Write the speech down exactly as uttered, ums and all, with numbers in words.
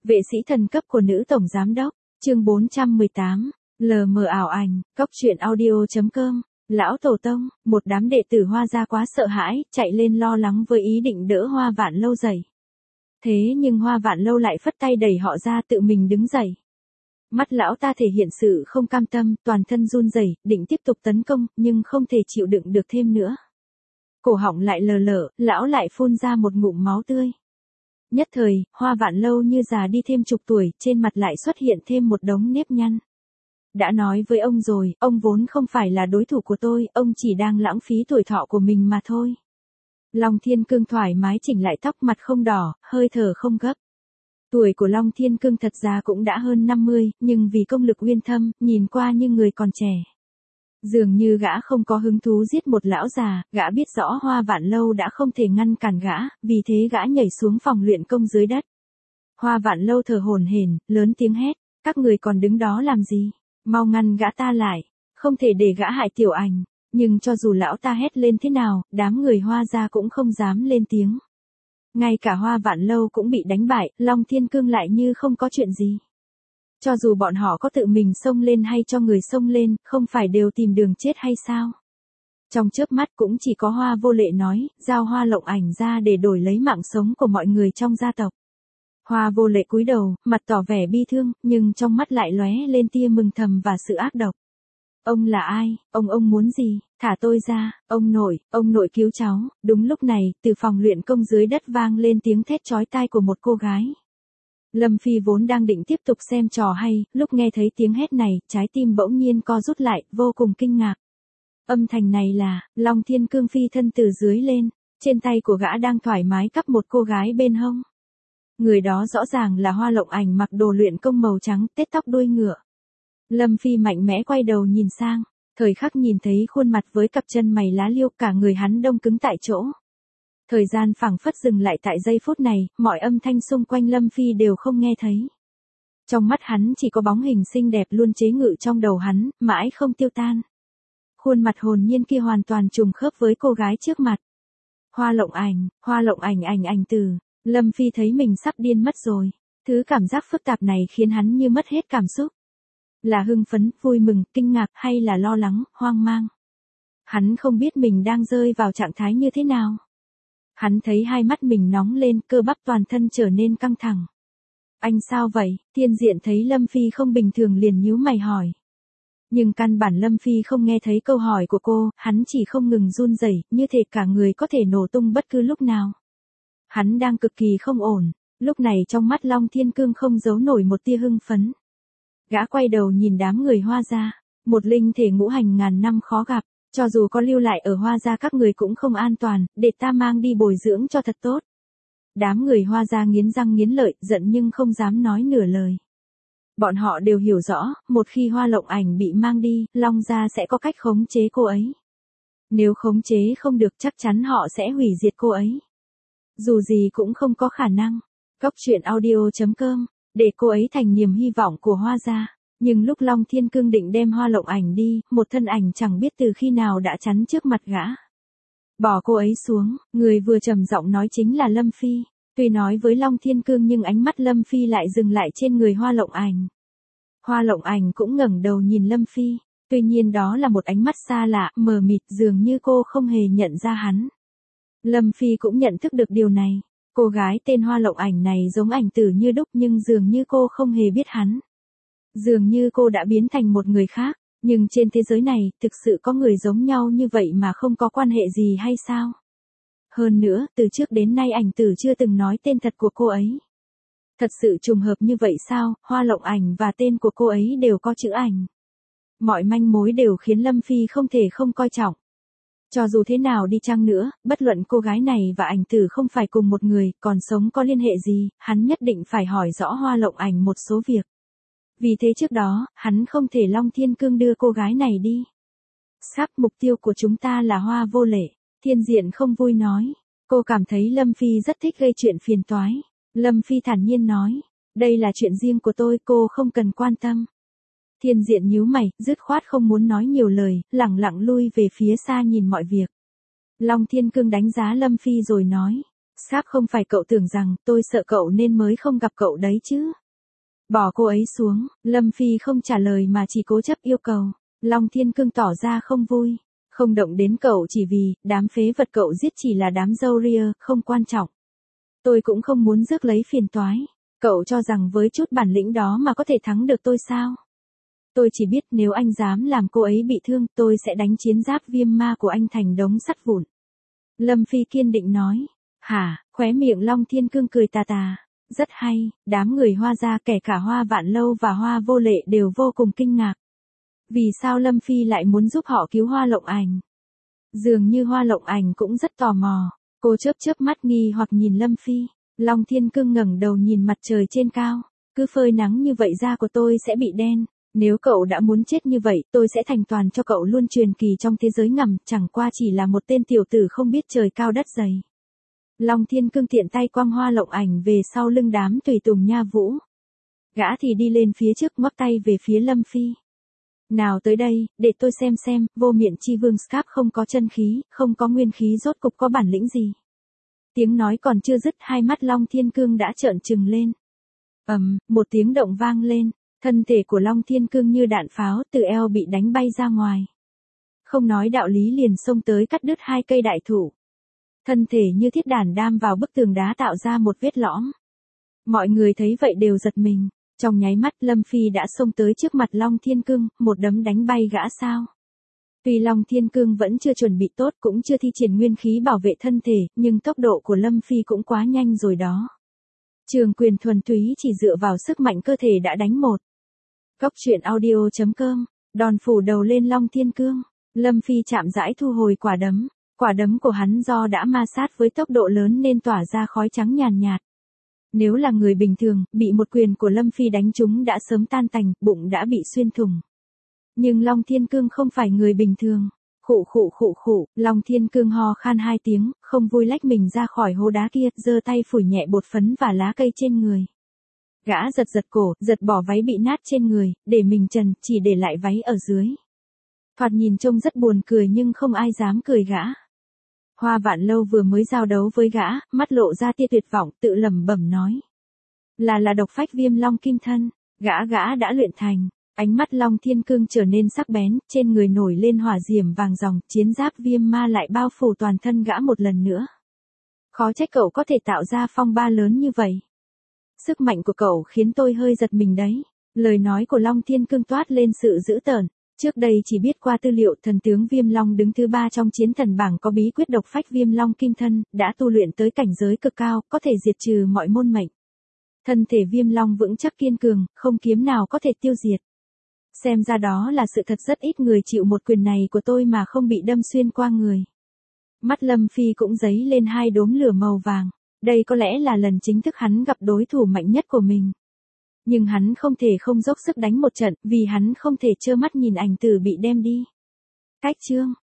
Vệ sĩ thần cấp của nữ tổng giám đốc, chương bốn trăm mười tám, lờ mờ ảo ảnh, cóc truyện audio.com, lão tổ tông, một đám đệ tử Hoa gia quá sợ hãi, chạy lên lo lắng với ý định đỡ Hoa Vạn Lâu dậy. Thế nhưng Hoa Vạn Lâu lại phất tay đẩy họ ra tự mình đứng dậy. Mắt lão ta thể hiện sự không cam tâm, toàn thân run rẩy, định tiếp tục tấn công, nhưng không thể chịu đựng được thêm nữa. Cổ họng lại lờ lở, lão lại phun ra một ngụm máu tươi. Nhất thời, Hoa Vạn Lâu như già đi thêm chục tuổi, trên mặt lại xuất hiện thêm một đống nếp nhăn. Đã nói với ông rồi, ông vốn không phải là đối thủ của tôi, ông chỉ đang lãng phí tuổi thọ của mình mà thôi. Long Thiên Cương thoải mái chỉnh lại tóc, mặt không đỏ, hơi thở không gấp. Tuổi của Long Thiên Cương thật ra cũng đã hơn năm mươi, nhưng vì công lực uyên thâm, nhìn qua như người còn trẻ. Dường như gã không có hứng thú giết một lão già, gã biết rõ Hoa Vạn Lâu đã không thể ngăn cản gã, vì thế gã nhảy xuống phòng luyện công dưới đất. Hoa Vạn Lâu thở hổn hển, lớn tiếng hét, các người còn đứng đó làm gì? Mau ngăn gã ta lại, không thể để gã hại Tiểu Ảnh. Nhưng cho dù lão ta hét lên thế nào, đám người Hoa gia cũng không dám lên tiếng. Ngay cả Hoa Vạn Lâu cũng bị đánh bại, Long Thiên Cương lại như không có chuyện gì. Cho dù bọn họ có tự mình xông lên hay cho người xông lên, không phải đều tìm đường chết hay sao? Trong chớp mắt cũng chỉ có Hoa Vô Lệ nói, giao Hoa Lộng Ảnh ra để đổi lấy mạng sống của mọi người trong gia tộc. Hoa Vô Lệ cúi đầu, mặt tỏ vẻ bi thương, nhưng trong mắt lại lóe lên tia mừng thầm và sự ác độc. Ông là ai, ông ông muốn gì, thả tôi ra, ông nội, ông nội cứu cháu. Đúng lúc này, từ phòng luyện công dưới đất vang lên tiếng thét chói tai của một cô gái. Lâm Phi vốn đang định tiếp tục xem trò hay, lúc nghe thấy tiếng hét này, trái tim bỗng nhiên co rút lại, vô cùng kinh ngạc. Âm thanh này là, Long Thiên Cương phi thân từ dưới lên, trên tay của gã đang thoải mái cắp một cô gái bên hông. Người đó rõ ràng là Hoa Lộng Ảnh, mặc đồ luyện công màu trắng, tết tóc đuôi ngựa. Lâm Phi mạnh mẽ quay đầu nhìn sang, thời khắc nhìn thấy khuôn mặt với cặp chân mày lá liêu, cả người hắn đông cứng tại chỗ. Thời gian phảng phất dừng lại tại giây phút này, mọi âm thanh xung quanh Lâm Phi đều không nghe thấy. Trong mắt hắn chỉ có bóng hình xinh đẹp luôn chế ngự trong đầu hắn, mãi không tiêu tan. Khuôn mặt hồn nhiên kia hoàn toàn trùng khớp với cô gái trước mặt. Hoa Lộng Ảnh, Hoa Lộng Ảnh ảnh ảnh từ. Lâm Phi thấy mình sắp điên mất rồi. Thứ cảm giác phức tạp này khiến hắn như mất hết cảm xúc. Là hưng phấn, vui mừng, kinh ngạc hay là lo lắng, hoang mang. Hắn không biết mình đang rơi vào trạng thái như thế nào. Hắn thấy hai mắt mình nóng lên, cơ bắp toàn thân trở nên căng thẳng. Anh sao vậy? Thiên Diện thấy Lâm Phi không bình thường liền nhíu mày hỏi. Nhưng căn bản Lâm Phi không nghe thấy câu hỏi của cô, hắn chỉ không ngừng run rẩy, như thể cả người có thể nổ tung bất cứ lúc nào. Hắn đang cực kỳ không ổn, lúc này trong mắt Long Thiên Cương không giấu nổi một tia hưng phấn. Gã quay đầu nhìn đám người Hoa gia, một linh thể ngũ hành ngàn năm khó gặp, cho dù có lưu lại ở Hoa gia các người cũng không an toàn, để ta mang đi bồi dưỡng cho thật tốt. Đám người Hoa gia nghiến răng nghiến lợi, giận nhưng không dám nói nửa lời. Bọn họ đều hiểu rõ, một khi Hoa Lộng Ảnh bị mang đi, Long gia sẽ có cách khống chế cô ấy. Nếu khống chế không được chắc chắn họ sẽ hủy diệt cô ấy. Dù gì cũng không có khả năng. Cóc truyện audio.com, để cô ấy thành niềm hy vọng của Hoa gia. Nhưng lúc Long Thiên Cương định đem Hoa Lộng Ảnh đi, một thân ảnh chẳng biết từ khi nào đã chắn trước mặt gã. Bỏ cô ấy xuống, người vừa trầm giọng nói chính là Lâm Phi. Tuy nói với Long Thiên Cương nhưng ánh mắt Lâm Phi lại dừng lại trên người Hoa Lộng Ảnh. Hoa Lộng Ảnh cũng ngẩng đầu nhìn Lâm Phi, tuy nhiên đó là một ánh mắt xa lạ, mờ mịt, dường như cô không hề nhận ra hắn. Lâm Phi cũng nhận thức được điều này. Cô gái tên Hoa Lộng Ảnh này giống ảnh tử như đúc nhưng dường như cô không hề biết hắn. Dường như cô đã biến thành một người khác, nhưng trên thế giới này, thực sự có người giống nhau như vậy mà không có quan hệ gì hay sao? Hơn nữa, từ trước đến nay ảnh tử chưa từng nói tên thật của cô ấy. Thật sự trùng hợp như vậy sao? Hoa Lộng Ảnh và tên của cô ấy đều có chữ ảnh. Mọi manh mối đều khiến Lâm Phi không thể không coi trọng. Cho dù thế nào đi chăng nữa, bất luận cô gái này và ảnh tử không phải cùng một người, còn sống có liên hệ gì, hắn nhất định phải hỏi rõ Hoa Lộng Ảnh một số việc. Vì thế trước đó, hắn không thể Long Thiên Cương đưa cô gái này đi. Sắp mục tiêu của chúng ta là Hoa Vô Lệ. Thiên Diện không vui nói. Cô cảm thấy Lâm Phi rất thích gây chuyện phiền toái. Lâm Phi thản nhiên nói. Đây là chuyện riêng của tôi, cô không cần quan tâm. Thiên Diện nhíu mày, dứt khoát không muốn nói nhiều lời, lẳng lặng lui về phía xa nhìn mọi việc. Long Thiên Cương đánh giá Lâm Phi rồi nói. Scarp không phải cậu tưởng rằng tôi sợ cậu nên mới không gặp cậu đấy chứ. Bỏ cô ấy xuống, Lâm Phi không trả lời mà chỉ cố chấp yêu cầu. Long Thiên Cương tỏ ra không vui. Không động đến cậu chỉ vì, đám phế vật cậu giết chỉ là đám dâu ria, không quan trọng. Tôi cũng không muốn rước lấy phiền toái. Cậu cho rằng với chút bản lĩnh đó mà có thể thắng được tôi sao? Tôi chỉ biết nếu anh dám làm cô ấy bị thương, tôi sẽ đánh chiến giáp viêm ma của anh thành đống sắt vụn. Lâm Phi kiên định nói. Hả, khóe miệng Long Thiên Cương cười tà tà. Rất hay, đám người Hoa gia kể cả Hoa Vạn Lâu và Hoa Vô Lệ đều vô cùng kinh ngạc. Vì sao Lâm Phi lại muốn giúp họ cứu Hoa Lộng Ảnh? Dường như Hoa Lộng Ảnh cũng rất tò mò. Cô chớp chớp mắt nghi hoặc nhìn Lâm Phi. Long Thiên Cương ngẩng đầu nhìn mặt trời trên cao. Cứ phơi nắng như vậy da của tôi sẽ bị đen. Nếu cậu đã muốn chết như vậy, tôi sẽ thành toàn cho cậu luôn truyền kỳ trong thế giới ngầm, chẳng qua chỉ là một tên tiểu tử không biết trời cao đất dày. Long Thiên Cương tiện tay quăng Hoa Lộng Ảnh về sau lưng đám tùy tùng Nha Vũ. Gã thì đi lên phía trước ngoắc tay về phía Lâm Phi. Nào tới đây, để tôi xem xem, vô miện chi vương Scarp không có chân khí, không có nguyên khí rốt cục có bản lĩnh gì. Tiếng nói còn chưa dứt, hai mắt Long Thiên Cương đã trợn trừng lên. Ầm, một tiếng động vang lên, thân thể của Long Thiên Cương như đạn pháo từ eo bị đánh bay ra ngoài. Không nói đạo lý liền xông tới cắt đứt hai cây đại thụ. Thân thể như thiết đàn đam vào bức tường đá tạo ra một vết lõm. Mọi người thấy vậy đều giật mình. Trong nháy mắt Lâm Phi đã xông tới trước mặt Long Thiên Cương, một đấm đánh bay gã sao. Tuy Long Thiên Cương vẫn chưa chuẩn bị tốt cũng chưa thi triển nguyên khí bảo vệ thân thể, nhưng tốc độ của Lâm Phi cũng quá nhanh rồi đó. Trường quyền thuần túy chỉ dựa vào sức mạnh cơ thể đã đánh một. Cóc truyện audio chấm com, đòn phủ đầu lên Long Thiên Cương. Lâm Phi chạm rãi thu hồi quả đấm. Quả đấm của hắn do đã ma sát với tốc độ lớn nên tỏa ra khói trắng nhàn nhạt. Nếu là người bình thường, bị một quyền của Lâm Phi đánh trúng đã sớm tan tành, bụng đã bị xuyên thủng. Nhưng Long Thiên Cương không phải người bình thường. Khụ khụ khụ khụ, Long Thiên Cương ho khan hai tiếng, không vui lách mình ra khỏi hố đá kia, giơ tay phủi nhẹ bột phấn và lá cây trên người. Gã giật giật cổ, giật bỏ váy bị nát trên người, để mình trần, chỉ để lại váy ở dưới. Thoạt nhìn trông rất buồn cười nhưng không ai dám cười gã. Hoa Vạn Lâu vừa mới giao đấu với gã, mắt lộ ra tia tuyệt vọng, tự lẩm bẩm nói. Là là độc phách viêm long kim thân, gã gã đã luyện thành. Ánh mắt Long Thiên Cương trở nên sắc bén, trên người nổi lên hỏa diệm vàng ròng, chiến giáp viêm ma lại bao phủ toàn thân gã một lần nữa. Khó trách cậu có thể tạo ra phong ba lớn như vậy. Sức mạnh của cậu khiến tôi hơi giật mình đấy. Lời nói của Long Thiên Cương toát lên sự dữ tợn. Trước đây chỉ biết qua tư liệu thần tướng Viêm Long đứng thứ ba trong chiến thần bảng có bí quyết độc phách Viêm Long kim thân, đã tu luyện tới cảnh giới cực cao, có thể diệt trừ mọi môn mệnh. Thân thể Viêm Long vững chắc kiên cường, không kiếm nào có thể tiêu diệt. Xem ra đó là sự thật, rất ít người chịu một quyền này của tôi mà không bị đâm xuyên qua người. Mắt Lâm Phi cũng dấy lên hai đốm lửa màu vàng. Đây có lẽ là lần chính thức hắn gặp đối thủ mạnh nhất của mình. Nhưng hắn không thể không dốc sức đánh một trận, vì hắn không thể trơ mắt nhìn ảnh tử bị đem đi. Cách chương